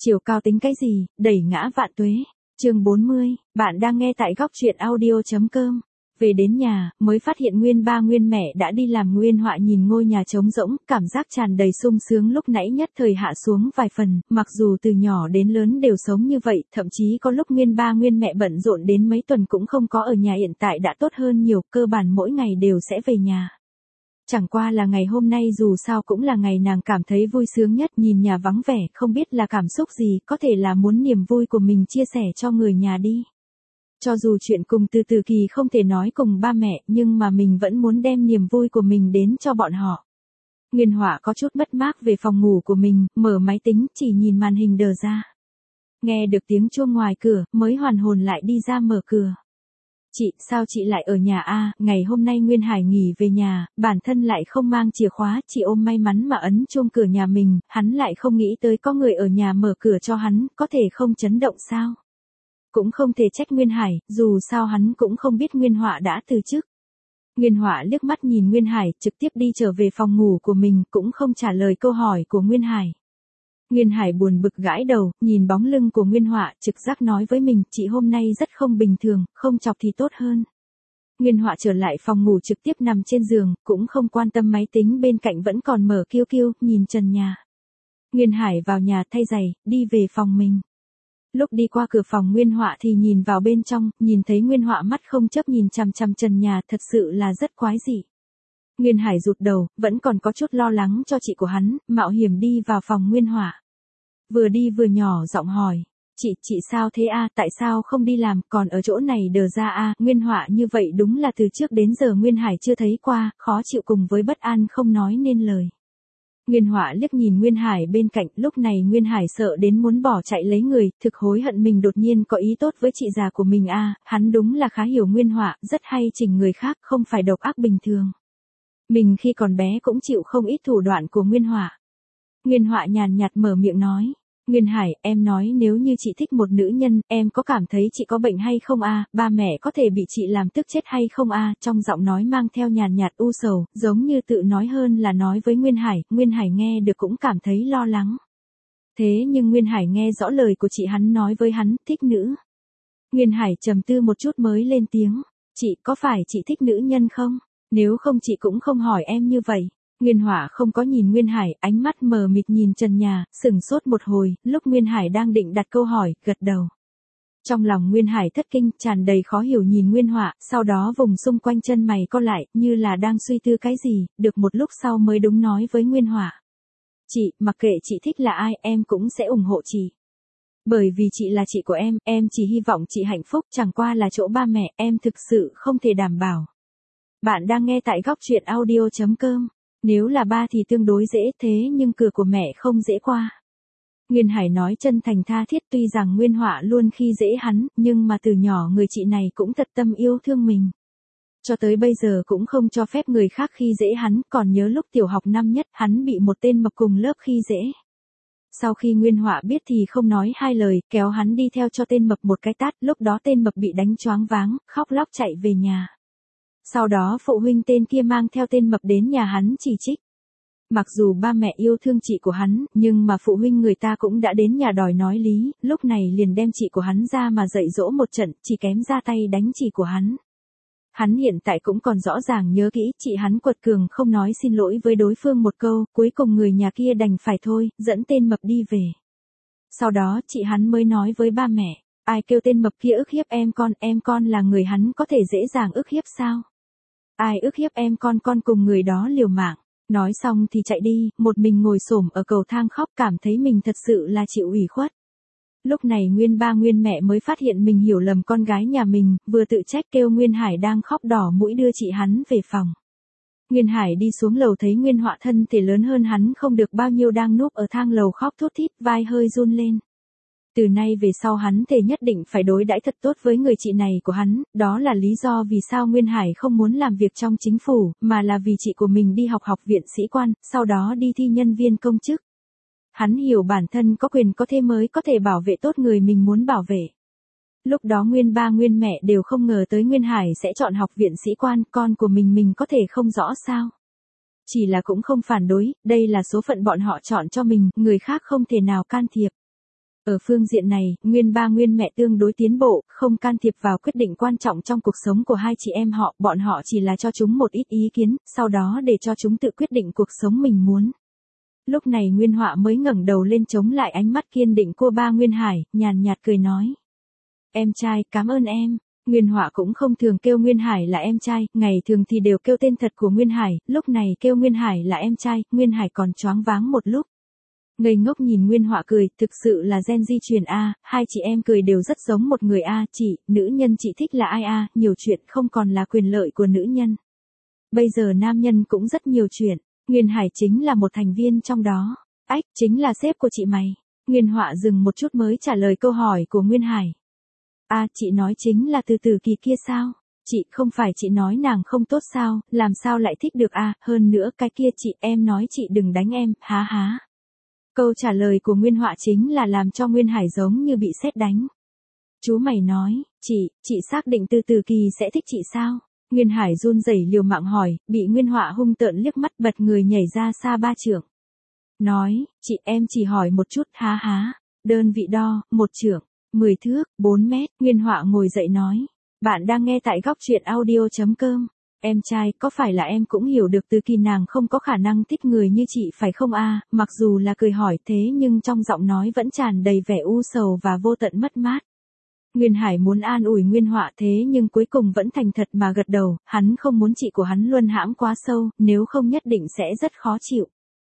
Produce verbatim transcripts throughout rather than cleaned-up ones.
Chiều cao tính cái gì, đẩy ngã vạn tuế. Chương bốn mươi, bạn đang nghe tại góc truyện audio chấm com. Về đến nhà, mới phát hiện Nguyên ba Nguyên mẹ đã đi làm. Nguyên Họa nhìn ngôi nhà trống rỗng, cảm giác tràn đầy sung sướng lúc nãy nhất thời hạ xuống vài phần, mặc dù từ nhỏ đến lớn đều sống như vậy, thậm chí có lúc Nguyên ba Nguyên mẹ bận rộn đến mấy tuần cũng không có ở nhà, hiện tại đã tốt hơn nhiều, cơ bản mỗi ngày đều sẽ về nhà. Chẳng qua là ngày hôm nay dù sao cũng là ngày nàng cảm thấy vui sướng nhất, nhìn nhà vắng vẻ, không biết là cảm xúc gì, có thể là muốn niềm vui của mình chia sẻ cho người nhà đi. Cho dù chuyện cùng Từ Từ Kỳ không thể nói cùng ba mẹ, nhưng mà mình vẫn muốn đem niềm vui của mình đến cho bọn họ. Nguyên Họa có chút mất mát về phòng ngủ của mình, mở máy tính, chỉ nhìn màn hình đờ ra. Nghe được tiếng chuông ngoài cửa, mới hoàn hồn lại đi ra mở cửa. Chị, sao chị lại ở nhà a? Ngày hôm nay Nguyên Hải nghỉ về nhà, bản thân lại không mang chìa khóa, chị ôm may mắn mà ấn chuông cửa nhà mình, hắn lại không nghĩ tới có người ở nhà mở cửa cho hắn, có thể không chấn động sao? Cũng không thể trách Nguyên Hải, dù sao hắn cũng không biết Nguyên Họa đã từ chức. Nguyên Họa liếc mắt nhìn Nguyên Hải, trực tiếp đi trở về phòng ngủ của mình, cũng không trả lời câu hỏi của Nguyên Hải. Nguyên Hải buồn bực gãi đầu, nhìn bóng lưng của Nguyên Họa, trực giác nói với mình, chị hôm nay rất không bình thường, không chọc thì tốt hơn. Nguyên Họa trở lại phòng ngủ trực tiếp nằm trên giường, cũng không quan tâm máy tính bên cạnh vẫn còn mở kiêu kiêu, nhìn trần nhà. Nguyên Hải vào nhà thay giày, đi về phòng mình. Lúc đi qua cửa phòng Nguyên Họa thì nhìn vào bên trong, nhìn thấy Nguyên Họa mắt không chớp nhìn chằm chằm trần nhà, thật sự là rất quái dị. Nguyên Hải rụt đầu, vẫn còn có chút lo lắng cho chị của hắn, mạo hiểm đi vào phòng Nguyên Họa. Vừa đi vừa nhỏ giọng hỏi, chị, chị sao thế a? Tại sao không đi làm, còn ở chỗ này đờ ra a? Nguyên Họa như vậy đúng là từ trước đến giờ Nguyên Hải chưa thấy qua, khó chịu cùng với bất an không nói nên lời. Nguyên Họa liếc nhìn Nguyên Hải bên cạnh, lúc này Nguyên Hải sợ đến muốn bỏ chạy lấy người, thực hối hận mình đột nhiên có ý tốt với chị già của mình a, hắn đúng là khá hiểu Nguyên Họa, rất hay chỉnh người khác, không phải độc ác bình thường. Mình khi còn bé cũng chịu không ít thủ đoạn của Nguyên Họa. Nguyên Họa nhàn nhạt mở miệng nói, Nguyên Hải, em nói nếu như chị thích một nữ nhân, em có cảm thấy chị có bệnh hay không a? Ba mẹ có thể bị chị làm tức chết hay không a? Trong giọng nói mang theo nhàn nhạt u sầu, giống như tự nói hơn là nói với Nguyên Hải, Nguyên Hải nghe được cũng cảm thấy lo lắng. Thế nhưng Nguyên Hải nghe rõ lời của chị hắn nói với hắn, thích nữ. Nguyên Hải trầm tư một chút mới lên tiếng, chị, có phải chị thích nữ nhân không? Nếu không chị cũng không hỏi em như vậy. Nguyên Họa không có nhìn Nguyên Hải, ánh mắt mờ mịt nhìn trần nhà, sừng sốt một hồi, lúc Nguyên Hải đang định đặt câu hỏi, gật đầu. Trong lòng Nguyên Hải thất kinh, tràn đầy khó hiểu nhìn Nguyên Họa, sau đó vùng xung quanh chân mày co lại, như là đang suy tư cái gì, được một lúc sau mới đúng nói với Nguyên Họa. Chị, mặc kệ chị thích là ai, em cũng sẽ ủng hộ chị. Bởi vì chị là chị của em, em chỉ hy vọng chị hạnh phúc, chẳng qua là chỗ ba mẹ, em thực sự không thể đảm bảo. Bạn đang nghe tại góc truyện audio chấm com. Nếu là ba thì tương đối dễ, thế nhưng cửa của mẹ không dễ qua. Nguyên Hải nói chân thành tha thiết, tuy rằng Nguyên Họa luôn khi dễ hắn, nhưng mà từ nhỏ người chị này cũng thật tâm yêu thương mình. Cho tới bây giờ cũng không cho phép người khác khi dễ hắn, còn nhớ lúc tiểu học năm nhất, hắn bị một tên mập cùng lớp khi dễ. Sau khi Nguyên Họa biết thì không nói hai lời, kéo hắn đi theo cho tên mập một cái tát, lúc đó tên mập bị đánh choáng váng, khóc lóc chạy về nhà. Sau đó phụ huynh tên kia mang theo tên mập đến nhà hắn chỉ trích. Mặc dù ba mẹ yêu thương chị của hắn, nhưng mà phụ huynh người ta cũng đã đến nhà đòi nói lý, lúc này liền đem chị của hắn ra mà dạy dỗ một trận, chỉ kém ra tay đánh chị của hắn. Hắn hiện tại cũng còn rõ ràng nhớ kỹ, chị hắn quật cường không nói xin lỗi với đối phương một câu, cuối cùng người nhà kia đành phải thôi, dẫn tên mập đi về. Sau đó chị hắn mới nói với ba mẹ, ai kêu tên mập kia ức hiếp em con, em con là người hắn có thể dễ dàng ức hiếp sao? Ai ức hiếp em con, con cùng người đó liều mạng. Nói xong thì chạy đi, một mình ngồi xổm ở cầu thang khóc, cảm thấy mình thật sự là chịu ủy khuất. Lúc này Nguyên ba Nguyên mẹ mới phát hiện mình hiểu lầm con gái nhà mình, vừa tự trách kêu Nguyên Hải đang khóc đỏ mũi đưa chị hắn về phòng. Nguyên Hải đi xuống lầu thấy Nguyên Họa thân thể lớn hơn hắn không được bao nhiêu đang núp ở thang lầu khóc thút thít, vai hơi run lên. Từ nay về sau hắn thề nhất định phải đối đãi thật tốt với người chị này của hắn, đó là lý do vì sao Nguyên Hải không muốn làm việc trong chính phủ, mà là vì chị của mình đi học học viện sĩ quan, sau đó đi thi nhân viên công chức. Hắn hiểu bản thân có quyền có thế mới có thể bảo vệ tốt người mình muốn bảo vệ. Lúc đó Nguyên ba Nguyên mẹ đều không ngờ tới Nguyên Hải sẽ chọn học viện sĩ quan, con của mình mình có thể không rõ sao. Chỉ là cũng không phản đối, đây là số phận bọn họ chọn cho mình, người khác không thể nào can thiệp. Ở phương diện này, Nguyên ba Nguyên mẹ tương đối tiến bộ, không can thiệp vào quyết định quan trọng trong cuộc sống của hai chị em họ, bọn họ chỉ là cho chúng một ít ý kiến, sau đó để cho chúng tự quyết định cuộc sống mình muốn. Lúc này Nguyên Họa mới ngẩng đầu lên chống lại ánh mắt kiên định của ba Nguyên Hải, nhàn nhạt cười nói. Em trai, cảm ơn em. Nguyên Họa cũng không thường kêu Nguyên Hải là em trai, ngày thường thì đều kêu tên thật của Nguyên Hải, lúc này kêu Nguyên Hải là em trai, Nguyên Hải còn choáng váng một lúc. Ngây ngốc nhìn Nguyên Họa cười, thực sự là gen di truyền a, hai chị em cười đều rất giống một người a, chị, nữ nhân chị thích là ai a, nhiều chuyện không còn là quyền lợi của nữ nhân. Bây giờ nam nhân cũng rất nhiều chuyện, Nguyên Hải chính là một thành viên trong đó. Ách, chính là sếp của chị mày. Nguyên Họa dừng một chút mới trả lời câu hỏi của Nguyên Hải. À, chị nói chính là Từ Từ Kỳ kia sao? Chị, không phải chị nói nàng không tốt sao, làm sao lại thích được à, hơn nữa cái kia chị, em nói chị đừng đánh em, há há. Câu trả lời của Nguyên Họa chính là làm cho Nguyên Hải giống như bị sét đánh. Chú mày nói, chị, chị xác định Từ Từ Kỳ sẽ thích chị sao? Nguyên Hải run rẩy liều mạng hỏi, bị Nguyên Họa hung tợn liếc mắt bật người nhảy ra xa ba trượng. Nói, chị em chỉ hỏi một chút, há há. Đơn vị đo, một trượng, mười thước, bốn mét. Nguyên Họa ngồi dậy nói. Bạn đang nghe tại góc truyện audio chấm com. Em trai, có phải là em cũng hiểu được Từ Kỳ nàng không có khả năng thích người như chị phải không a? Mặc dù là cười hỏi thế nhưng trong giọng nói vẫn tràn đầy vẻ u sầu và vô tận mất mát. Nguyên Hải muốn an ủi Nguyên Họa thế nhưng cuối cùng vẫn thành thật mà gật đầu, hắn không muốn chị của hắn luân hãm quá sâu, nếu không nhất định sẽ rất khó chịu.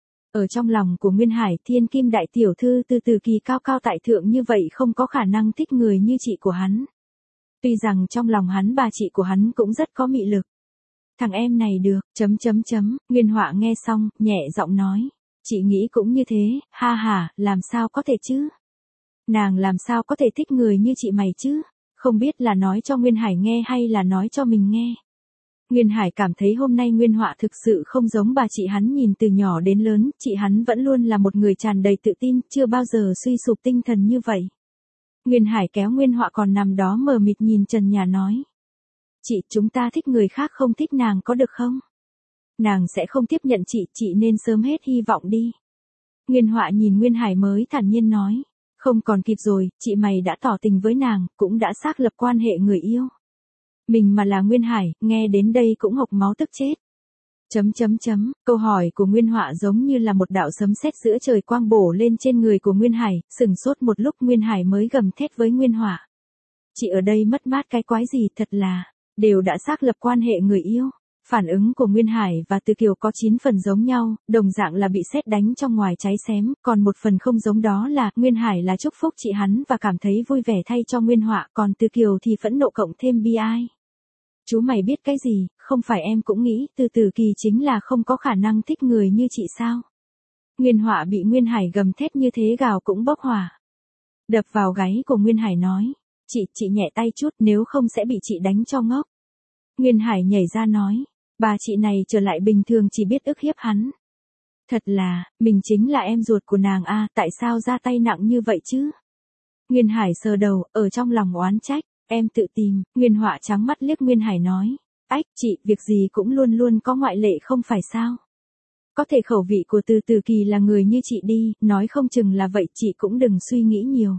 Ở trong lòng của Nguyên Hải, thiên kim đại tiểu thư Từ Từ Kỳ cao cao tại thượng như vậy không có khả năng thích người như chị của hắn. Tuy rằng trong lòng hắn bà chị của hắn cũng rất có mị lực. Thằng em này được, chấm chấm chấm, Nguyên Họa nghe xong, nhẹ giọng nói. Chị nghĩ cũng như thế, ha ha, làm sao có thể chứ? Nàng làm sao có thể thích người như chị mày chứ? Không biết là nói cho Nguyên Hải nghe hay là nói cho mình nghe. Nguyên Hải cảm thấy hôm nay Nguyên Họa thực sự không giống bà chị hắn nhìn từ nhỏ đến lớn, chị hắn vẫn luôn là một người tràn đầy tự tin, chưa bao giờ suy sụp tinh thần như vậy. Nguyên Hải kéo Nguyên Họa còn nằm đó mờ mịt nhìn trần nhà nói. Chị, chúng ta thích người khác không thích nàng có được không? Nàng sẽ không tiếp nhận chị, chị nên sớm hết hy vọng đi. Nguyên Họa nhìn Nguyên Hải mới thản nhiên nói. Không còn kịp rồi, chị mày đã tỏ tình với nàng, cũng đã xác lập quan hệ người yêu. Mình mà là Nguyên Hải, nghe đến đây cũng hộc máu tức chết. Chấm chấm chấm, câu hỏi của Nguyên Họa giống như là một đạo sấm sét giữa trời quang bổ lên trên người của Nguyên Hải, sừng sốt một lúc Nguyên Hải mới gầm thét với Nguyên Họa. Chị ở đây mất mát cái quái gì thật là, đều đã xác lập quan hệ người yêu. Phản ứng của Nguyên Hải và Từ Kiều có chín phần giống nhau, đồng dạng là bị sét đánh trong ngoài cháy xém, còn một phần không giống đó là Nguyên Hải là chúc phúc chị hắn và cảm thấy vui vẻ thay cho Nguyên Họa, còn Từ Kiều thì phẫn nộ cộng thêm bi ai. Chú mày biết cái gì, không phải em cũng nghĩ Từ Từ Kỳ chính là không có khả năng thích người như chị sao? Nguyên Họa bị Nguyên Hải gầm thét như thế gào cũng bốc hỏa. Đập vào gáy của Nguyên Hải nói, chị, chị nhẹ tay chút nếu không sẽ bị chị đánh cho ngốc. Nguyên Hải nhảy ra nói, bà chị này trở lại bình thường chỉ biết ức hiếp hắn. Thật là, mình chính là em ruột của nàng a, tại sao ra tay nặng như vậy chứ? Nguyên Hải sờ đầu, ở trong lòng oán trách, em tự tìm, Nguyên Họa trắng mắt liếc Nguyên Hải nói, ách chị, việc gì cũng luôn luôn có ngoại lệ không phải sao? Có thể khẩu vị của Từ Từ Kỳ là người như chị đi, nói không chừng là vậy chị cũng đừng suy nghĩ nhiều.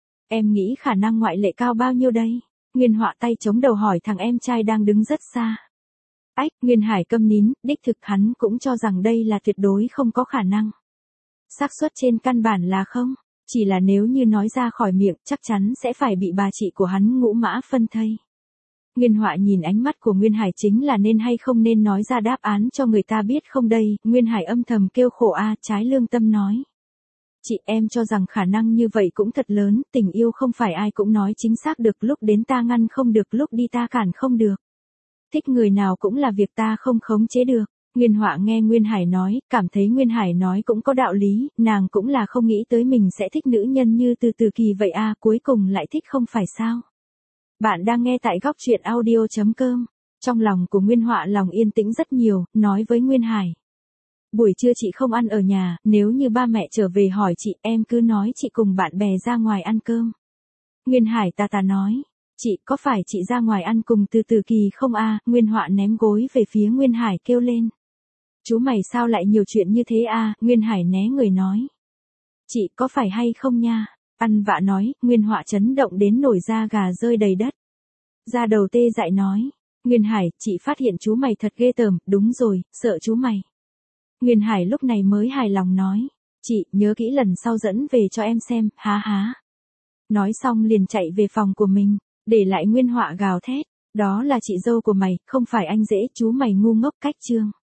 Em nghĩ khả năng ngoại lệ cao bao nhiêu đây? Nguyên Họa tay chống đầu hỏi thằng em trai đang đứng rất xa. Ách, Nguyên Hải câm nín, đích thực hắn cũng cho rằng đây là tuyệt đối không có khả năng. Xác suất trên căn bản là không, chỉ là nếu như nói ra khỏi miệng chắc chắn sẽ phải bị bà chị của hắn ngũ mã phân thây. Nguyên Họa nhìn ánh mắt của Nguyên Hải chính là nên hay không nên nói ra đáp án cho người ta biết không đây, Nguyên Hải âm thầm kêu khổ a, trái lương tâm nói. Chị em cho rằng khả năng như vậy cũng thật lớn, tình yêu không phải ai cũng nói chính xác được, lúc đến ta ngăn không được, lúc đi ta cản không được. Thích người nào cũng là việc ta không khống chế được. Nguyên Họa nghe Nguyên Hải nói, cảm thấy Nguyên Hải nói cũng có đạo lý, nàng cũng là không nghĩ tới mình sẽ thích nữ nhân như Từ Từ Kỳ vậy a, cuối cùng lại thích không phải sao. Bạn đang nghe tại góc truyện audio chấm com. Trong lòng của Nguyên Họa lòng yên tĩnh rất nhiều, nói với Nguyên Hải. Buổi trưa chị không ăn ở nhà, nếu như ba mẹ trở về hỏi chị, em cứ nói chị cùng bạn bè ra ngoài ăn cơm. Nguyên Hải tà tà nói, chị, có phải chị ra ngoài ăn cùng Từ Từ Kỳ không a? Nguyên Họa ném gối về phía Nguyên Hải kêu lên. Chú mày sao lại nhiều chuyện như thế a? Nguyên Hải né người nói. Chị, có phải hay không nha? Ăn vạ nói, Nguyên Họa chấn động đến nổi da gà rơi đầy đất. Da đầu tê dại nói, Nguyên Hải, chị phát hiện chú mày thật ghê tởm, đúng rồi, sợ chú mày. Nguyên Hải lúc này mới hài lòng nói, chị, nhớ kỹ lần sau dẫn về cho em xem, há há. Nói xong liền chạy về phòng của mình, để lại Nguyên Họa gào thét, đó là chị dâu của mày, không phải anh rể, chú mày ngu ngốc cách chương.